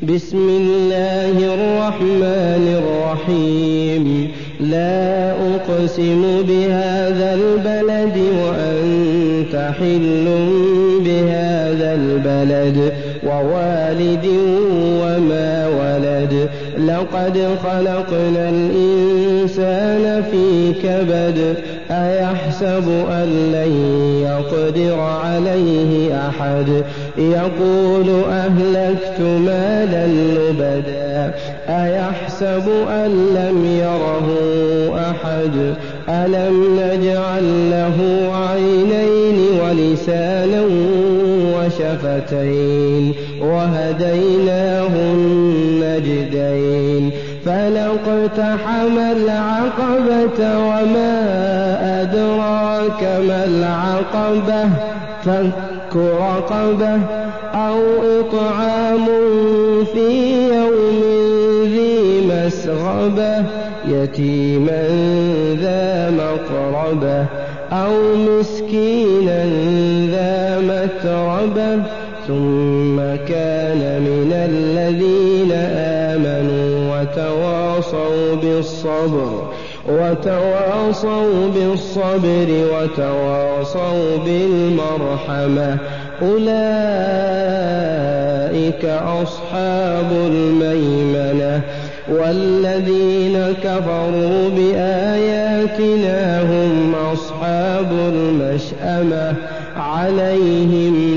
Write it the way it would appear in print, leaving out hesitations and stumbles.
بسم الله الرحمن الرحيم لا أقسم بهذا البلد وأنت حل بهذا البلد ووالد وما ولد لقد خلقنا الإنسان في كبد أيحسب أن لن يقدر عليه أحد يقول أهلكت مالا لبدا أيحسب أن لم يره أحد ألم نجعل له عينين ولسانا وشفتين وهديناه النجدين فلاقتحم العقبة وما أدراك ما العقبة فك رقبة أو إطعام في يوم ذي مسغبة يتيما ذا مقربة أو مسكينا ذا متربة ثم كان من الذين آمنوا وتواصوا بالصبر وتواصوا بالمرحمة أولئك أصحاب الميمنة والذين كفروا بآياتنا هم أصحاب المشأمة عليهم